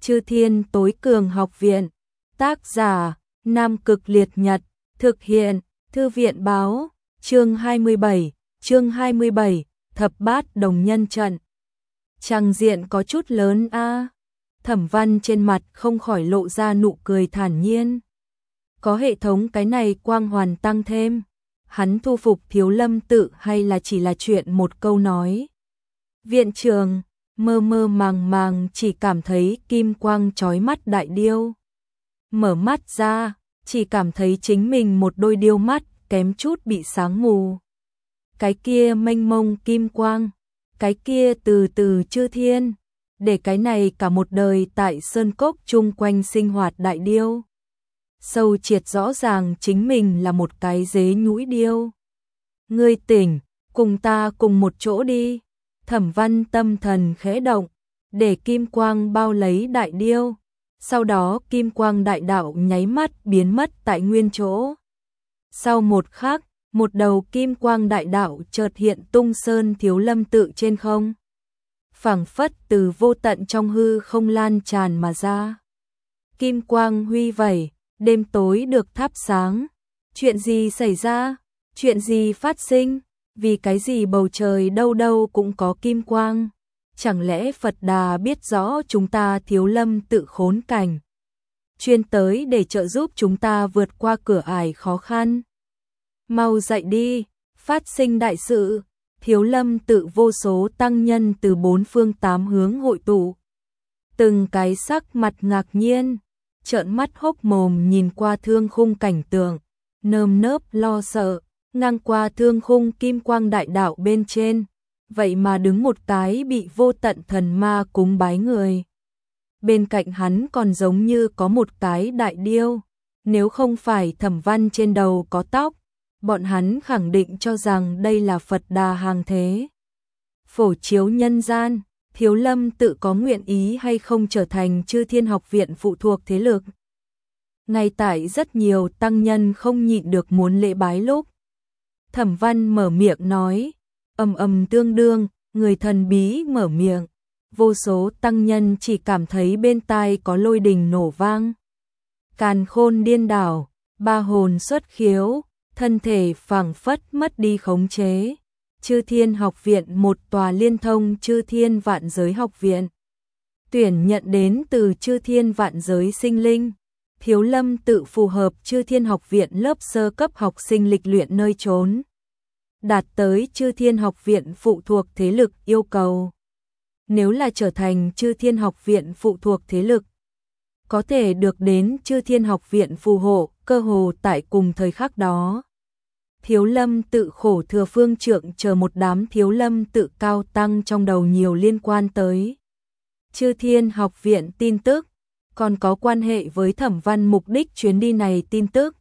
Chư Thiên Tối Cường Học Viện. Tác giả: Nam Cực Liệt Nhật. Thực hiện: Thư viện báo. Chương 27, Thập Bát Đồng Nhân Trận. Trang diện có chút lớn a. Thẩm Văn trên mặt không khỏi lộ ra nụ cười thản nhiên. Có hệ thống cái này quang hoàn tăng thêm, hắn thu phục Thiếu Lâm Tự hay là chỉ là chuyện một câu nói. Viện trưởng mơ mơ màng màng chỉ cảm thấy kim quang chói mắt đại điêu. Mở mắt ra, chỉ cảm thấy chính mình một đôi điêu mắt kém chút bị sáng mù. Cái kia mênh mông kim quang, cái kia từ từ chư thiên, để cái này cả một đời tại sơn cốc chung quanh sinh hoạt đại điêu. Sâu triệt rõ ràng chính mình là một cái dế nhũi điêu. Ngươi tỉnh, cùng ta cùng một chỗ đi. Thẩm Văn tâm thần khẽ động, để kim quang bao lấy đại điêu. Sau đó kim quang đại đạo nháy mắt biến mất tại nguyên chỗ. Sau một khắc, một đầu kim quang đại đạo chợt hiện tung sơn Thiếu Lâm Tự trên không. Phảng phất từ vô tận trong hư không lan tràn mà ra. Kim quang huy vẩy, đêm tối được thắp sáng. Chuyện gì xảy ra? Chuyện gì phát sinh? Vì cái gì bầu trời đâu đâu cũng có kim quang? Chẳng lẽ Phật Đà biết rõ chúng ta Thiếu Lâm Tự khốn cảnh, chuyên tới để trợ giúp chúng ta vượt qua cửa ải khó khăn? Mau dậy đi, phát sinh đại sự. Thiếu Lâm Tự vô số tăng nhân từ bốn phương tám hướng hội tụ. Từng cái sắc mặt ngạc nhiên, trợn mắt hốc mồm nhìn qua thương khung cảnh tượng, nơm nớp lo sợ. Ngang qua thương khung kim quang đại đạo bên trên, vậy mà đứng một cái bị vô tận thần ma cúng bái người. Bên cạnh hắn còn giống như có một cái đại điêu, nếu không phải Thẩm Văn trên đầu có tóc, bọn hắn khẳng định cho rằng đây là Phật Đà hàng thế. Phổ chiếu nhân gian, Thiếu Lâm Tự có nguyện ý hay không trở thành Chư Thiên Học Viện phụ thuộc thế lực? Ngay tại rất nhiều tăng nhân không nhịn được muốn lễ bái lúc, Thẩm Văn mở miệng nói, tương đương, người thần bí mở miệng. Vô số tăng nhân chỉ cảm thấy bên tai có lôi đình nổ vang. Càn khôn điên đảo, ba hồn xuất khiếu, thân thể phảng phất mất đi khống chế. Chư Thiên Học Viện một tòa liên thông chư thiên vạn giới học viện. Tuyển nhận đến từ chư thiên vạn giới sinh linh. Thiếu Lâm Tự phù hợp Chư Thiên Học Viện lớp sơ cấp học sinh lịch luyện nơi trốn. Đạt tới Chư Thiên Học Viện phụ thuộc thế lực yêu cầu. Nếu là trở thành Chư Thiên Học Viện phụ thuộc thế lực, có thể được đến Chư Thiên Học Viện phù hộ, cơ hồ tại cùng thời khắc đó. Thiếu Lâm Tự khổ thừa phương trượng chờ một đám Thiếu Lâm Tự cao tăng trong đầu nhiều liên quan tới Chư Thiên Học Viện tin tức, còn có quan hệ với Thẩm Văn mục đích chuyến đi này tin tức.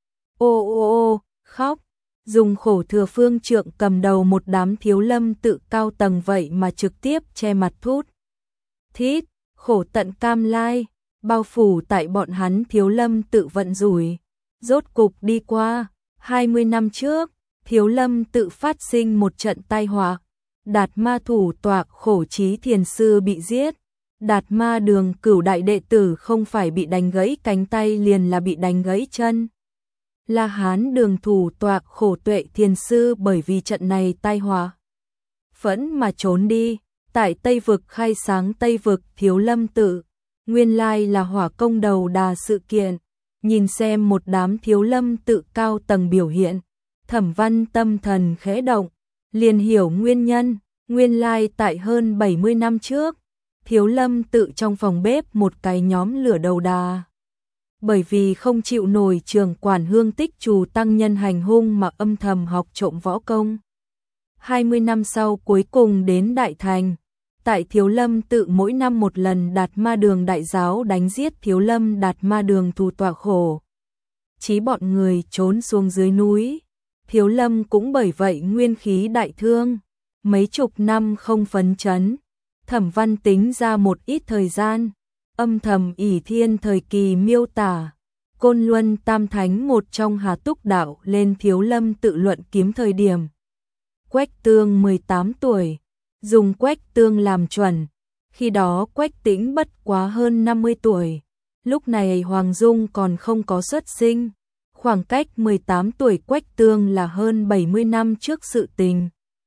Khóc, dùng khổ thừa phương trượng cầm đầu một đám Thiếu Lâm Tự cao tầng vậy mà trực tiếp che mặt thút thít, khổ tận cam lai, bao phủ tại bọn hắn Thiếu Lâm Tự vận rủi. Rốt cục đi qua, 20 năm trước, Thiếu Lâm Tự phát sinh một trận tai họa, Đạt Ma thủ tọa Khổ Trí Thiền Sư bị giết. Đạt Ma Đường cửu đại đệ tử không phải bị đánh gãy cánh tay liền là bị đánh gãy chân. La Hán Đường thủ tọa Khổ Tuệ Thiền Sư bởi vì trận này tai họa phẫn mà trốn đi, tại Tây Vực khai sáng Tây Vực Thiếu Lâm Tự, nguyên lai là hỏa công đầu đà sự kiện. Nhìn xem một đám Thiếu Lâm Tự cao tầng biểu hiện, Thẩm Văn tâm thần khẽ động, liền hiểu nguyên nhân, nguyên lai tại hơn 70 năm trước, Thiếu Lâm Tự trong phòng bếp một cái nhóm lửa đầu đà. Bởi vì không chịu nổi trưởng quản Hương Tích Trù tăng nhân hành hung mà âm thầm học trộm võ công. 20 năm sau cuối cùng đến Đại Thành, tại Thiếu Lâm Tự mỗi năm một lần Đạt Ma Đường đại giáo đánh giết Thiếu Lâm Đạt Ma Đường thủ tọa Khổ Chí bọn người trốn xuống dưới núi. Thiếu Lâm cũng bởi vậy nguyên khí đại thương, mấy chục năm không phấn chấn. Thẩm Văn tính ra một ít thời gian, âm thầm ỷ thiên thời kỳ miêu tả, Côn Luân Tam Thánh một trong Hà Túc Đạo lên Thiếu Lâm Tự luận kiếm thời điểm. Quách Tương 18 tuổi, dùng Quách Tương làm chuẩn, Khi đó Quách Tĩnh bất quá hơn 50 tuổi. Lúc này Hoàng Dung còn không có xuất sinh. Khoảng cách 18 tuổi Quách Tương là hơn 70 năm trước sự tình.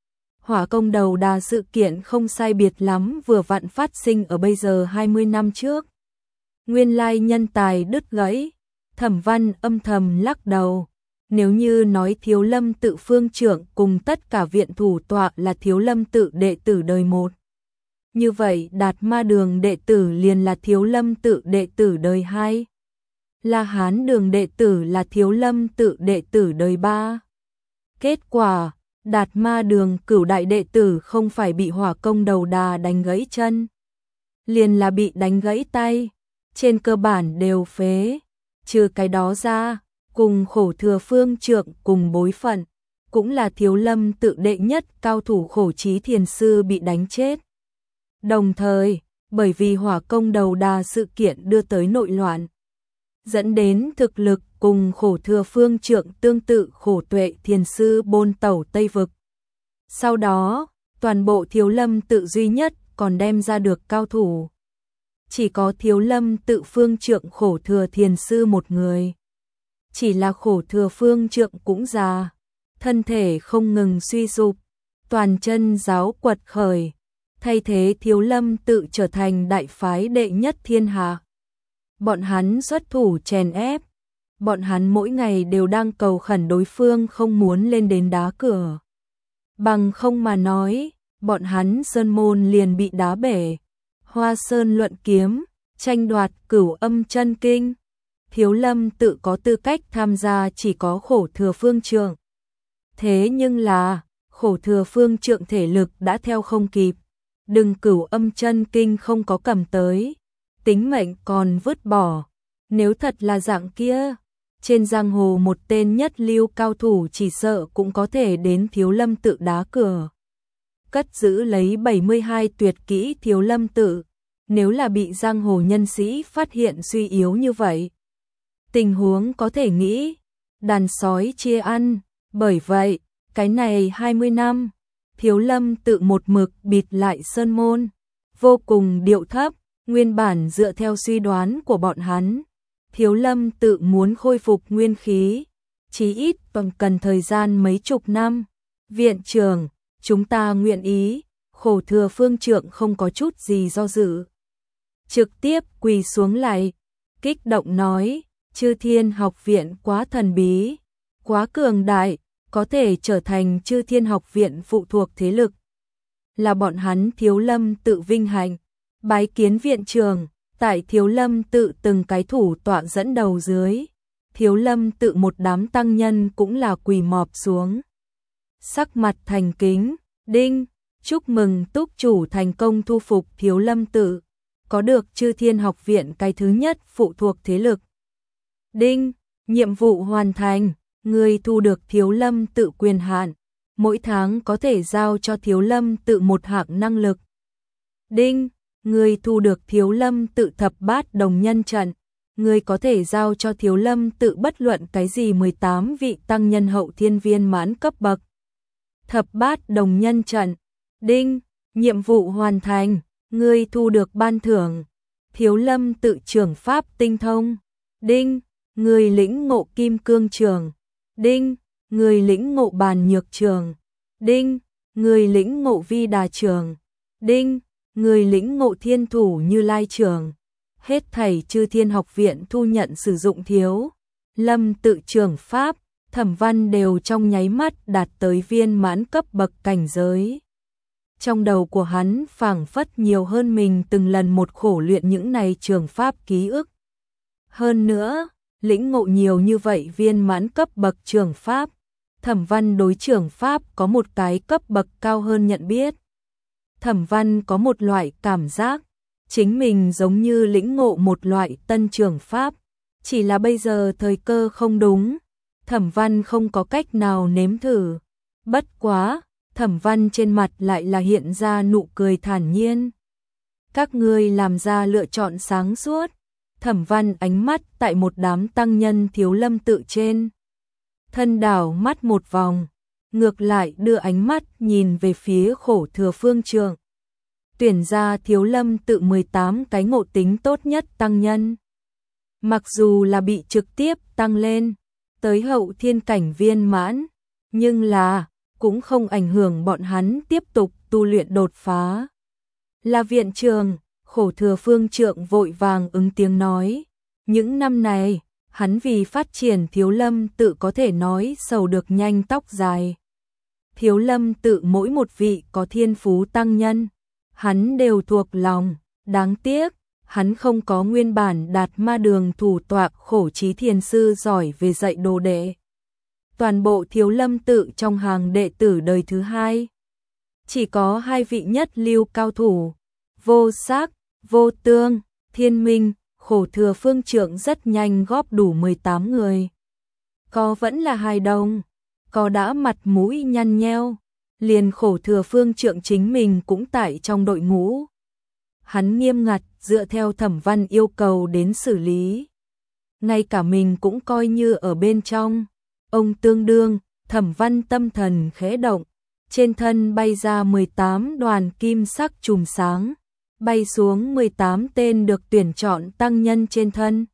Hỏa công đầu đà sự kiện không sai biệt lắm vừa vặn phát sinh ở bây giờ 20 năm trước. Nguyên lai nhân tài đứt gãy, Thẩm Văn âm thầm lắc đầu. Nếu như nói Thiếu Lâm Tự phương trưởng cùng tất cả viện thủ tọa là Thiếu Lâm Tự đệ tử đời một. Như vậy Đạt Ma Đường đệ tử liền là Thiếu Lâm Tự đệ tử đời 2. La Hán Đường đệ tử là Thiếu Lâm Tự đệ tử đời 3. Kết quả, Đạt Ma Đường cửu đại đệ tử không phải bị hỏa công đầu đà đánh gãy chân, liền là bị đánh gãy tay, trên cơ bản đều phế. Trừ cái đó ra, cùng Khổ Thừa phương trượng cùng bối phận, cũng là Thiếu Lâm Tự đệ nhất cao thủ Khổ Trí Thiền Sư bị đánh chết. Đồng thời, bởi vì hỏa công đầu đà sự kiện đưa tới nội loạn, dẫn đến thực lực cùng Khổ Thừa phương trượng tương tự Khổ Tuệ Thiền Sư bôn tẩu Tây Vực. Sau đó, toàn bộ Thiếu Lâm Tự duy nhất còn đem ra được cao thủ. Chỉ có Thiếu Lâm Tự phương trượng Khổ Thừa Thiền Sư một người. Chỉ là Khổ Thừa phương trượng cũng già, thân thể không ngừng suy sụp, toàn chân giáo quật khởi, thay thế Thiếu Lâm Tự trở thành đại phái đệ nhất thiên hạ. Bọn hắn xuất thủ chèn ép, bọn hắn mỗi ngày đều đang cầu khẩn đối phương không muốn lên đến đá cửa. Bằng không mà nói, bọn hắn sơn môn liền bị đá bể. Hoa Sơn luận kiếm, tranh đoạt Cửu Âm chân kinh. Thiếu Lâm Tự có tư cách tham gia chỉ có Khổ Thừa phương trượng. Thế nhưng là, Khổ Thừa phương trượng thể lực đã theo không kịp. Đừng Cửu Âm chân kinh không có cầm tới, tính mệnh còn vứt bỏ. Nếu thật là dạng kia, trên giang hồ một tên nhất lưu cao thủ chỉ sợ cũng có thể đến Thiếu Lâm Tự đá cửa. Cất giữ lấy 72 tuyệt kỹ Thiếu Lâm Tự, nếu là bị giang hồ nhân sĩ phát hiện suy yếu như vậy, tình huống có thể nghĩ, đàn sói chia ăn. Bởi vậy, cái này 20 năm, Thiếu Lâm Tự một mực bịt lại sơn môn, vô cùng điệu thấp. Nguyên bản dựa theo suy đoán của bọn hắn, Thiếu Lâm Tự muốn khôi phục nguyên khí, chí ít còn cần thời gian mấy chục năm. Viện trưởng, chúng ta nguyện ý. Khổ Thừa phương trượng không có chút gì do dự, trực tiếp quỳ xuống lại, kích động nói, Chư Thiên Học Viện quá thần bí, quá cường đại, có thể trở thành Chư Thiên Học Viện phụ thuộc thế lực. Là bọn hắn Thiếu Lâm Tự vinh hạnh, bái kiến viện trưởng. Tại Thiếu Lâm Tự từng cái thủ tọa dẫn đầu dưới, Thiếu Lâm Tự một đám tăng nhân cũng là quỳ mọp xuống. Sắc mặt thành kính, đinh, chúc mừng túc chủ thành công thu phục Thiếu Lâm Tự, có được Chư Thiên Học Viện cái thứ nhất phụ thuộc thế lực. Đinh, nhiệm vụ hoàn thành, người thu được Thiếu Lâm Tự quyền hạn, mỗi tháng có thể giao cho Thiếu Lâm Tự một hạng năng lực. Đinh, người thu được Thiếu Lâm Tự thập bát đồng nhân trận, người có thể giao cho Thiếu Lâm Tự bất luận cái gì 18 vị tăng nhân hậu thiên viên mãn cấp bậc. Thập bát đồng nhân trận. Đinh, nhiệm vụ hoàn thành, người thu được ban thưởng Thiếu Lâm Tự trưởng pháp tinh thông. Đinh, người lĩnh ngộ kim cương trường. Đinh, người lĩnh ngộ bàn nhược trường. Đinh, người lĩnh ngộ vi đà trường. Đinh, người lĩnh ngộ thiên thủ Như Lai trường. Hết thảy Chư Thiên Học Viện thu nhận sử dụng Thiếu Lâm Tự trường pháp, Thẩm Văn đều trong nháy mắt đạt tới viên mãn cấp bậc cảnh giới. Trong đầu của hắn phảng phất nhiều hơn mình từng lần một khổ luyện những này trường pháp ký ức. Hơn nữa, lĩnh ngộ nhiều như vậy viên mãn cấp bậc trường pháp, Thẩm Văn đối trường pháp có một cái cấp bậc cao hơn nhận biết. Thẩm Văn có một loại cảm giác, chính mình giống như lĩnh ngộ một loại tân trường pháp, chỉ là bây giờ thời cơ không đúng, Thẩm Văn không có cách nào nếm thử. Bất quá, Thẩm Văn trên mặt lại là hiện ra nụ cười thản nhiên. Các ngươi làm ra lựa chọn sáng suốt. Thẩm Văn ánh mắt tại một đám tăng nhân Thiếu Lâm Tự trên thân đảo mắt một vòng, ngược lại đưa ánh mắt nhìn về phía Khổ Thừa phương trượng. tuyển ra Thiếu Lâm Tự 18 cái ngộ tính tốt nhất tăng nhân. Mặc dù là bị trực tiếp tăng lên tới hậu thiên cảnh viên mãn, nhưng là cũng không ảnh hưởng bọn hắn tiếp tục tu luyện đột phá. Là viện trường, Khổ Thừa Phương Trượng vội vàng ứng tiếng nói, những năm này, hắn vì phát triển Thiếu Lâm Tự có thể nói sầu được nhanh tóc dài. Thiếu Lâm Tự mỗi một vị có thiên phú tăng nhân, hắn đều thuộc lòng, đáng tiếc, hắn không có nguyên bản Đạt Ma Đường thủ tọa Khổ Trí Thiền sư giỏi về dạy đồ đệ. Toàn bộ Thiếu Lâm Tự trong hàng đệ tử đời thứ hai, chỉ có hai vị nhất lưu cao thủ, Vô Sắc, Vô Tương, Thiên Minh. Khổ Thừa Phương Trượng rất nhanh góp đủ 18 người. Có vẫn là hài đồng, có đã mặt mũi nhăn nheo, liền Khổ Thừa Phương Trượng chính mình cũng tại trong đội ngũ. Hắn nghiêm ngặt dựa theo Thẩm Văn yêu cầu đến xử lý. Ngay cả mình cũng coi như ở bên trong. Ông tương đương, Thẩm Văn tâm thần khẽ động, trên thân bay ra 18 đoàn kim sắc chùm sáng, bay xuống 18 tên được tuyển chọn tăng nhân trên thân.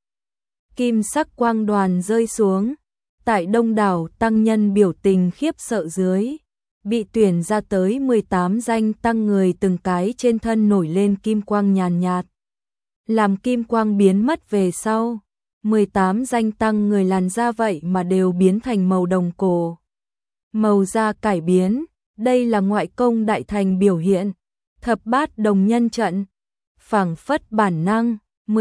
Kim sắc quang đoàn rơi xuống, tại đông đảo tăng nhân biểu tình khiếp sợ dưới, bị tuyển ra tới 18 danh tăng người từng cái trên thân nổi lên kim quang nhàn nhạt. Làm kim quang biến mất về sau, 18 danh tăng người làn da vậy mà đều biến thành màu đồng cổ. Màu da cải biến, đây là ngoại công đại thành biểu hiện. Thập bát đồng nhân trận, phảng phất bản năng,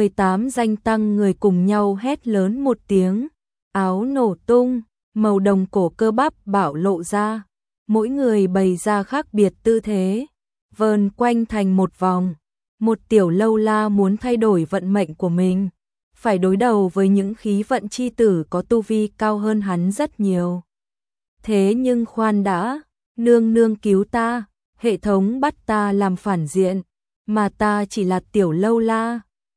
18 danh tăng người cùng nhau hét lớn một tiếng, áo nổ tung, màu đồng cổ cơ bắp bạo lộ ra, mỗi người bày ra khác biệt tư thế, vờn quanh thành một vòng. Một tiểu lâu la muốn thay đổi vận mệnh của mình, phải đối đầu với những khí vận chi tử có tu vi cao hơn hắn rất nhiều. Thế nhưng khoan đã, nương nương cứu ta. Hệ thống bắt ta làm phản diện, mà ta chỉ là tiểu lâu la,